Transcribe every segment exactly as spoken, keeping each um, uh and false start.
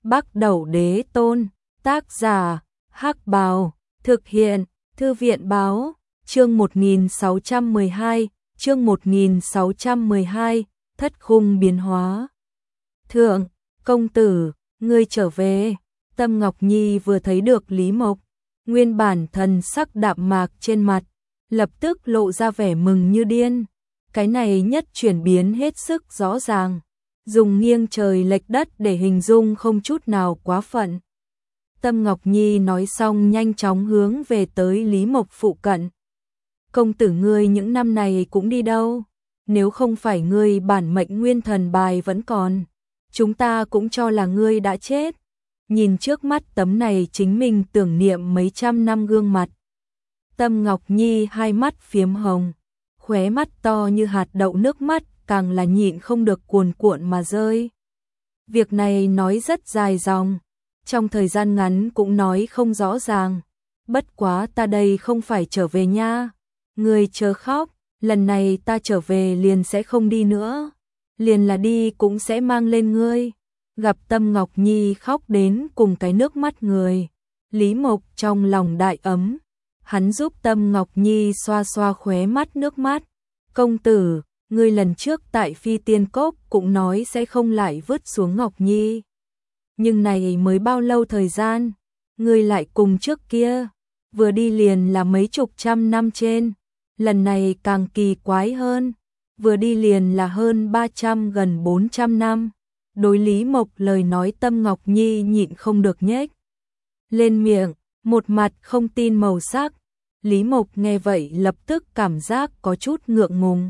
Bắc Đẩu Đế Tôn, tác giả, Hắc Bào, thực hiện, Thư viện Báo, chương một nghìn sáu trăm mười hai, chương một nghìn sáu trăm mười hai, thất khung biến hóa. Thượng, công tử, ngươi trở về. Tâm Ngọc Nhi vừa thấy được Lý Mộc, nguyên bản thần sắc đạm mạc trên mặt, lập tức lộ ra vẻ mừng như điên. Cái này nhất chuyển biến hết sức rõ ràng, dùng nghiêng trời lệch đất để hình dung không chút nào quá phận. Tâm Ngọc Nhi nói xong nhanh chóng hướng về tới Lý Mộc phụ cận. Công tử ngươi những năm này cũng đi đâu? Nếu không phải ngươi bản mệnh nguyên thần bài vẫn còn, chúng ta cũng cho là ngươi đã chết. Nhìn trước mắt tấm này chính mình tưởng niệm mấy trăm năm gương mặt. Tâm Ngọc Nhi hai mắt phiếm hồng, khóe mắt to như hạt đậu, nước mắt càng là nhịn không được cuồn cuộn mà rơi. Việc này nói rất dài dòng, trong thời gian ngắn cũng nói không rõ ràng. Bất quá ta đây không phải trở về nha. Ngươi chớ khóc, lần này ta trở về liền sẽ không đi nữa. Liền là đi cũng sẽ mang lên ngươi. Gặp Tâm Ngọc Nhi khóc đến cùng cái nước mắt người, Lý Mộc trong lòng đại ấm. Hắn giúp Tâm Ngọc Nhi xoa xoa khóe mắt nước mắt. Công tử, ngươi lần trước tại Phi Tiên Cốc cũng nói sẽ không lại vứt xuống Ngọc Nhi. Nhưng này mới bao lâu thời gian, ngươi lại cùng trước kia, vừa đi liền là mấy chục trăm năm trên. Lần này càng kỳ quái hơn, vừa đi liền là hơn ba trăm gần bốn trăm năm. Đối Lý Mộc lời nói Tâm Ngọc Nhi nhịn không được nhếch lên miệng, một mặt không tin màu sắc. Lý Mộc nghe vậy lập tức cảm giác có chút ngượng ngùng.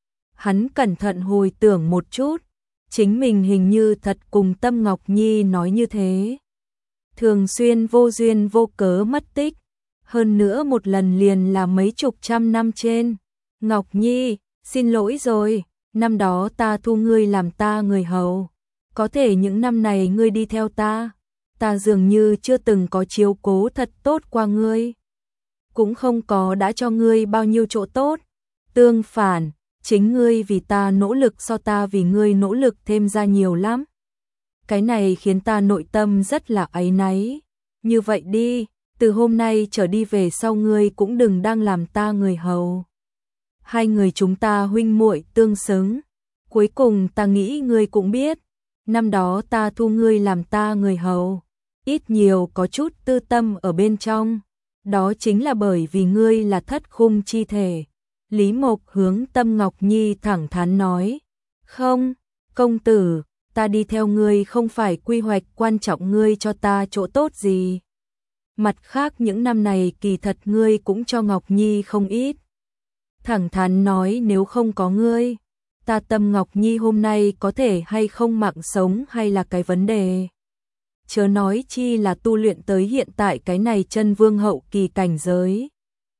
Hắn cẩn thận hồi tưởng một chút, chính mình hình như thật cùng Tâm Ngọc Nhi nói như thế. Thường xuyên vô duyên vô cớ mất tích, hơn nữa một lần liền là mấy chục trăm năm trên. Ngọc Nhi, xin lỗi rồi, năm đó ta thu ngươi làm ta người hầu. Có thể những năm này ngươi đi theo ta, ta dường như chưa từng có chiếu cố thật tốt qua ngươi. Cũng không có đã cho ngươi bao nhiêu chỗ tốt. Tương phản, chính ngươi vì ta nỗ lực so ta vì ngươi nỗ lực thêm ra nhiều lắm. Cái này khiến ta nội tâm rất là áy náy. Như vậy đi, từ hôm nay trở đi về sau ngươi cũng đừng đang làm ta người hầu. Hai người chúng ta huynh muội tương xứng. Cuối cùng ta nghĩ ngươi cũng biết, năm đó ta thu ngươi làm ta người hầu, ít nhiều có chút tư tâm ở bên trong. Đó chính là bởi vì ngươi là thất khung chi thể. Lý Mộc hướng Tâm Ngọc Nhi thẳng thắn nói. Không, công tử, ta đi theo ngươi không phải quy hoạch quan trọng ngươi cho ta chỗ tốt gì. Mặt khác những năm này kỳ thật ngươi cũng cho Ngọc Nhi không ít. Thẳng thắn nói nếu không có ngươi, ta Tâm Ngọc Nhi hôm nay có thể hay không mạng sống hay là cái vấn đề. Chớ nói chi là tu luyện tới hiện tại cái này chân vương hậu kỳ cảnh giới.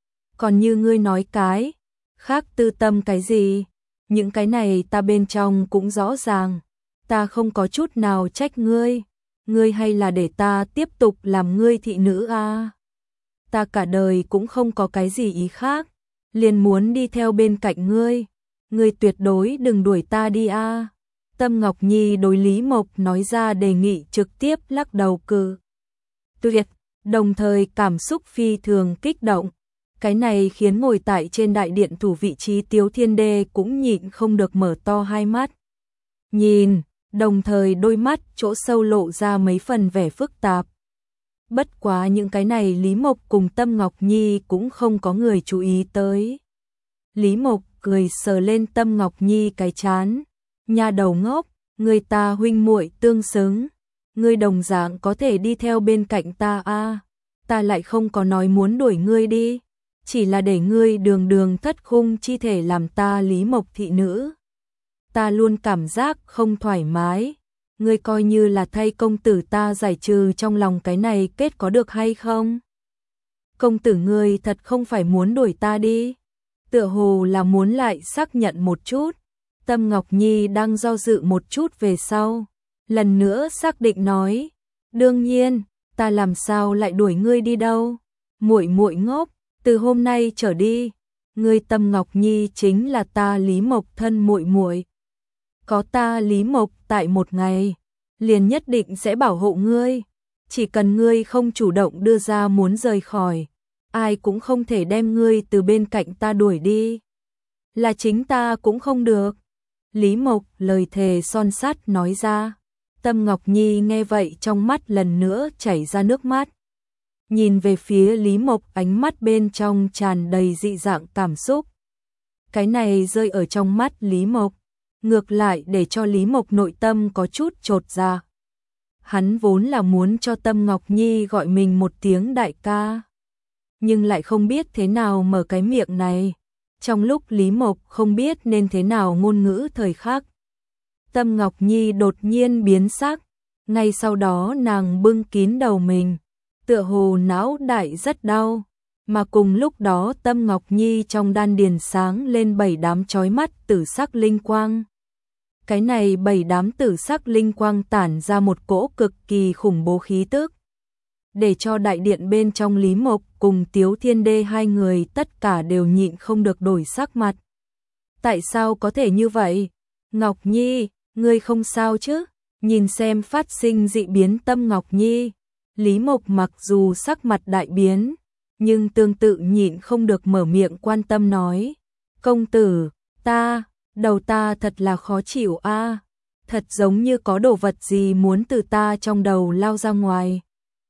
Còn như ngươi nói cái khác tư tâm cái gì, những cái này ta bên trong cũng rõ ràng. Ta không có chút nào trách ngươi, ngươi hay là để ta tiếp tục làm ngươi thị nữ a. À? Ta cả đời cũng không có cái gì ý khác, liền muốn đi theo bên cạnh ngươi. Ngươi tuyệt đối đừng đuổi ta đi a. À? Tâm Ngọc Nhi đối Lý Mộc nói ra đề nghị trực tiếp lắc đầu cự tuyệt, đồng thời cảm xúc phi thường kích động. Cái này khiến ngồi tại trên đại điện thủ vị trí Tiếu Thiên Đê cũng nhịn không được mở to hai mắt. Nhìn, đồng thời đôi mắt chỗ sâu lộ ra mấy phần vẻ phức tạp. Bất quá những cái này Lý Mộc cùng Tâm Ngọc Nhi cũng không có người chú ý tới. Lý Mộc cười sờ lên Tâm Ngọc Nhi cái trán. Nhà đầu ngốc, người ta huynh muội tương xứng, ngươi đồng dạng có thể đi theo bên cạnh ta a. À, ta lại không có nói muốn đuổi ngươi đi, chỉ là để ngươi đường đường thất khung chi thể làm ta Lý Mộc thị nữ. Ta luôn cảm giác không thoải mái, ngươi coi như là thay công tử ta giải trừ trong lòng cái này kết có được hay không? Công tử ngươi thật không phải muốn đuổi ta đi, tựa hồ là muốn lại xác nhận một chút. Tâm Ngọc Nhi đang do dự một chút về sau, lần nữa xác định nói, đương nhiên, ta làm sao lại đuổi ngươi đi đâu? Muội muội ngốc, từ hôm nay trở đi, ngươi Tâm Ngọc Nhi chính là ta Lý Mộc thân muội muội. Có ta Lý Mộc tại một ngày, liền nhất định sẽ bảo hộ ngươi. Chỉ cần ngươi không chủ động đưa ra muốn rời khỏi, ai cũng không thể đem ngươi từ bên cạnh ta đuổi đi. Là chính ta cũng không được. Lý Mộc lời thề son sắt nói ra. Tâm Ngọc Nhi nghe vậy trong mắt lần nữa chảy ra nước mắt. Nhìn về phía Lý Mộc, ánh mắt bên trong tràn đầy dị dạng cảm xúc. Cái này rơi ở trong mắt Lý Mộc, ngược lại để cho Lý Mộc nội tâm có chút chột dạ. Hắn vốn là muốn cho Tâm Ngọc Nhi gọi mình một tiếng đại ca, nhưng lại không biết thế nào mở cái miệng này. Trong lúc Lý Mộc không biết nên thế nào ngôn ngữ thời khắc, Tâm Ngọc Nhi đột nhiên biến sắc, ngay sau đó nàng bưng kín đầu mình, tựa hồ não đại rất đau, mà cùng lúc đó Tâm Ngọc Nhi trong đan điền sáng lên bảy đám chói mắt tử sắc linh quang. Cái này bảy đám tử sắc linh quang tản ra một cỗ cực kỳ khủng bố khí tức, để cho đại điện bên trong Lý Mộc cùng Tiếu Thiên Đê hai người tất cả đều nhịn không được đổi sắc mặt. Tại sao có thể như vậy? Ngọc Nhi, ngươi không sao chứ? Nhìn xem phát sinh dị biến Tâm Ngọc Nhi, Lý Mộc mặc dù sắc mặt đại biến, nhưng tương tự nhịn không được mở miệng quan tâm nói. Công tử, ta, đầu ta thật là khó chịu a, thật giống như có đồ vật gì muốn từ ta trong đầu lao ra ngoài.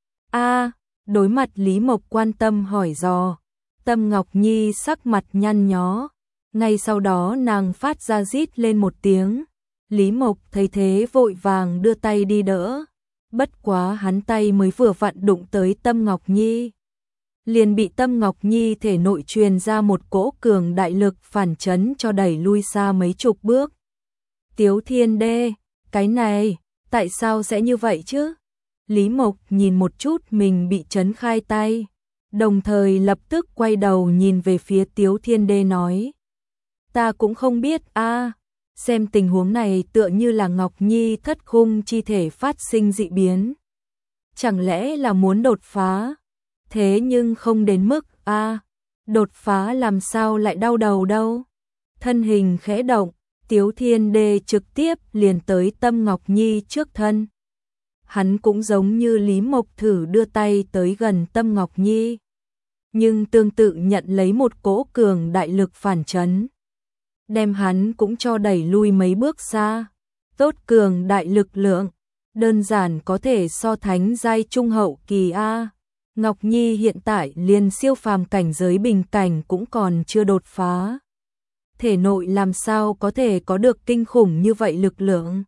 A, đối mặt Lý Mộc quan tâm hỏi dò, Tâm Ngọc Nhi sắc mặt nhăn nhó, ngay sau đó nàng phát ra rít lên một tiếng. Lý Mộc thấy thế vội vàng đưa tay đi đỡ, bất quá hắn tay mới vừa vặn đụng tới Tâm Ngọc Nhi, liền bị Tâm Ngọc Nhi thể nội truyền ra một cỗ cường đại lực phản chấn cho đẩy lui xa mấy chục bước. Tiếu Thiên Đê, cái này, tại sao sẽ như vậy chứ? Lý Mộc nhìn một chút mình bị chấn khai tay, đồng thời lập tức quay đầu nhìn về phía Tiếu Thiên Đê nói. Ta cũng không biết a, xem tình huống này tựa như là Ngọc Nhi thất khung chi thể phát sinh dị biến. Chẳng lẽ là muốn đột phá? Thế nhưng không đến mức a, đột phá làm sao lại đau đầu đâu. Thân hình khẽ động, Tiếu Thiên Đê trực tiếp liền tới Tâm Ngọc Nhi trước thân. Hắn cũng giống như Lý Mộc thử đưa tay tới gần Tâm Ngọc Nhi, nhưng tương tự nhận lấy một cỗ cường đại lực phản chấn, đem hắn cũng cho đẩy lui mấy bước xa. Tốt cường đại lực lượng, đơn giản có thể so thánh giai trung hậu kỳ a. Ngọc Nhi hiện tại liền siêu phàm cảnh giới bình cảnh cũng còn chưa đột phá, thể nội làm sao có thể có được kinh khủng như vậy lực lượng.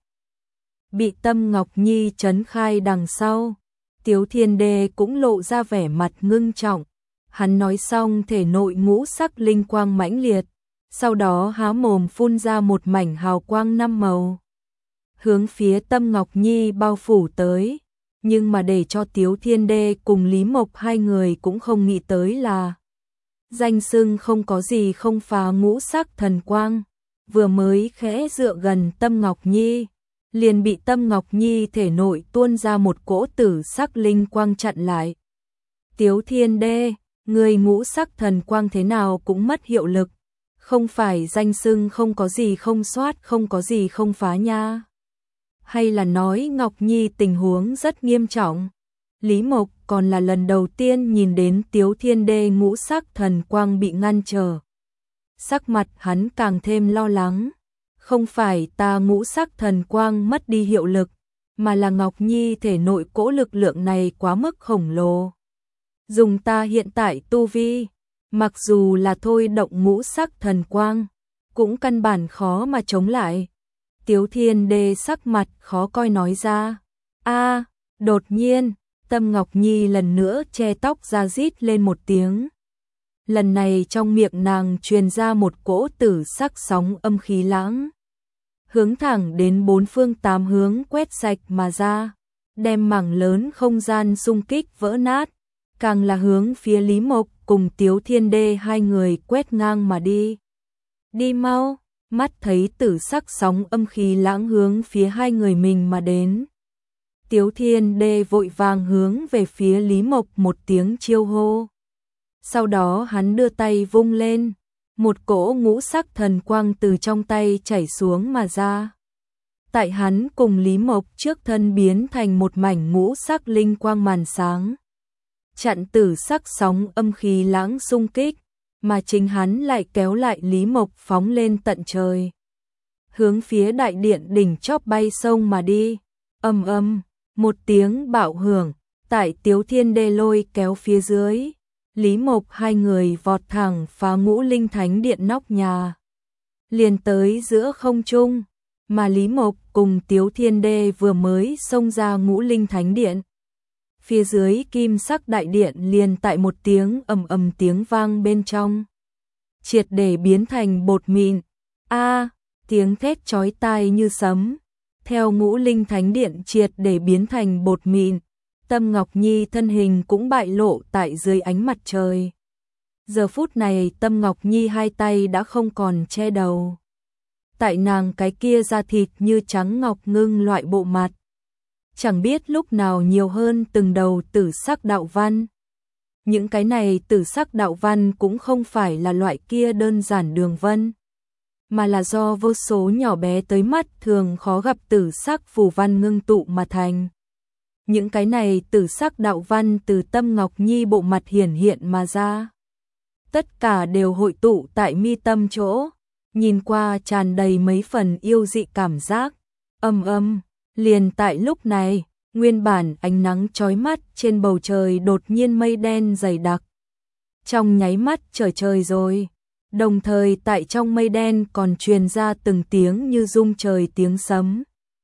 Bị Tâm Ngọc Nhi chấn khai đằng sau, Tiếu Thiên Đê cũng lộ ra vẻ mặt ngưng trọng. Hắn nói xong thể nội ngũ sắc linh quang mãnh liệt, sau đó há mồm phun ra một mảnh hào quang năm màu, hướng phía Tâm Ngọc Nhi bao phủ tới. Nhưng mà để cho Tiếu Thiên Đê cùng Lý Mộc hai người cũng không nghĩ tới là danh xưng không có gì không phá ngũ sắc thần quang, vừa mới khẽ dựa gần Tâm Ngọc Nhi, liền bị Tâm Ngọc Nhi thể nội tuôn ra một cỗ tử sắc linh quang chặn lại. Tiếu Thiên Đê, người ngũ sắc thần quang thế nào cũng mất hiệu lực, không phải danh xưng không có gì không soát không có gì không phá nha. Hay là nói Ngọc Nhi tình huống rất nghiêm trọng? Lý Mộc còn là lần đầu tiên nhìn đến Tiếu Thiên Đê ngũ sắc thần quang bị ngăn trở. Sắc mặt hắn càng thêm lo lắng. Không phải ta ngũ sắc thần quang mất đi hiệu lực, mà là Ngọc Nhi thể nội cỗ lực lượng này quá mức khổng lồ. Dùng ta hiện tại tu vi, mặc dù là thôi động ngũ sắc thần quang, cũng căn bản khó mà chống lại. Tiếu Thiên Đê sắc mặt khó coi nói ra. A, đột nhiên, Tâm Ngọc Nhi lần nữa che tóc ra rít lên một tiếng. Lần này trong miệng nàng truyền ra một cỗ tử sắc sóng âm khí lãng, hướng thẳng đến bốn phương tám hướng quét sạch mà ra, đem mảng lớn không gian xung kích vỡ nát, càng là hướng phía Lý Mộc cùng Tiếu Thiên Đê hai người quét ngang mà đi. Đi mau! Mắt thấy tử sắc sóng âm khí lãng hướng phía hai người mình mà đến, Tiếu Thiên Đê vội vàng hướng về phía Lý Mộc một tiếng chiêu hô. Sau đó hắn đưa tay vung lên, một cỗ ngũ sắc thần quang từ trong tay chảy xuống mà ra. Tại hắn cùng Lý Mộc trước thân biến thành một mảnh ngũ sắc linh quang màn sáng, chặn tử sắc sóng âm khí lãng xung kích, mà chính hắn lại kéo lại Lý Mộc phóng lên tận trời, hướng phía đại điện đỉnh chóp bay sông mà đi. Ầm ầm, một tiếng bạo hưởng, tại Tiếu Thiên Đê lôi kéo phía dưới, Lý Mộc hai người vọt thẳng phá Ngũ Linh Thánh Điện nóc nhà, liền tới giữa không trung, mà Lý Mộc cùng Tiếu Thiên Đê vừa mới xông ra Ngũ Linh Thánh Điện. Phía dưới kim sắc đại điện liền tại một tiếng ầm ầm tiếng vang bên trong, triệt để biến thành bột mịn. A, tiếng thét chói tai như sấm. Theo Ngũ Linh Thánh Điện triệt để biến thành bột mịn, Tâm Ngọc Nhi thân hình cũng bại lộ tại dưới ánh mặt trời. Giờ phút này Tâm Ngọc Nhi hai tay đã không còn che đầu. Tại nàng cái kia da thịt như trắng ngọc ngưng loại bộ mặt, chẳng biết lúc nào nhiều hơn từng đầu tử sắc đạo văn. Những cái này tử sắc đạo văn cũng không phải là loại kia đơn giản đường vân, mà là do vô số nhỏ bé tới mắt thường khó gặp tử sắc phù văn ngưng tụ mà thành. Những cái này tử sắc đạo văn từ Tâm Ngọc Nhi bộ mặt hiển hiện mà ra. Tất cả đều hội tụ tại mi tâm chỗ, nhìn qua tràn đầy mấy phần yêu dị cảm giác. Âm âm, liền tại lúc này, nguyên bản ánh nắng chói mắt trên bầu trời đột nhiên mây đen dày đặc. Trong nháy mắt trời trời rồi. Đồng thời tại trong mây đen còn truyền ra từng tiếng như rung trời tiếng sấm.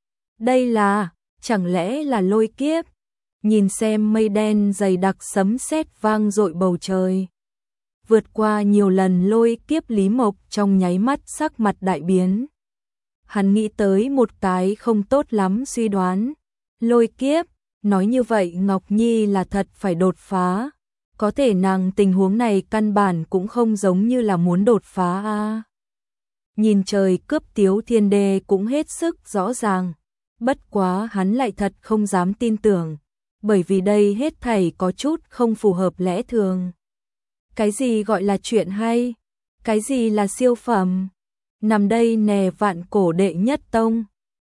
Đây là, chẳng lẽ là lôi kiếp? Nhìn xem mây đen dày đặc sấm sét vang dội bầu trời. Vượt qua nhiều lần lôi kiếp Lý Mộc trong nháy mắt sắc mặt đại biến. Hắn nghĩ tới một cái không tốt lắm suy đoán. Lôi kiếp, nói như vậy Ngọc Nhi là thật phải đột phá. Có thể nàng tình huống này căn bản cũng không giống như là muốn đột phá a. À. Nhìn trời cướp Tiếu Thiên Đê cũng hết sức rõ ràng. Bất quá hắn lại thật không dám tin tưởng. Bởi vì đây hết thảy có chút không phù hợp lẽ thường. Cái gì gọi là chuyện hay? Cái gì là siêu phẩm? Nằm đây nè vạn cổ đệ nhất tông.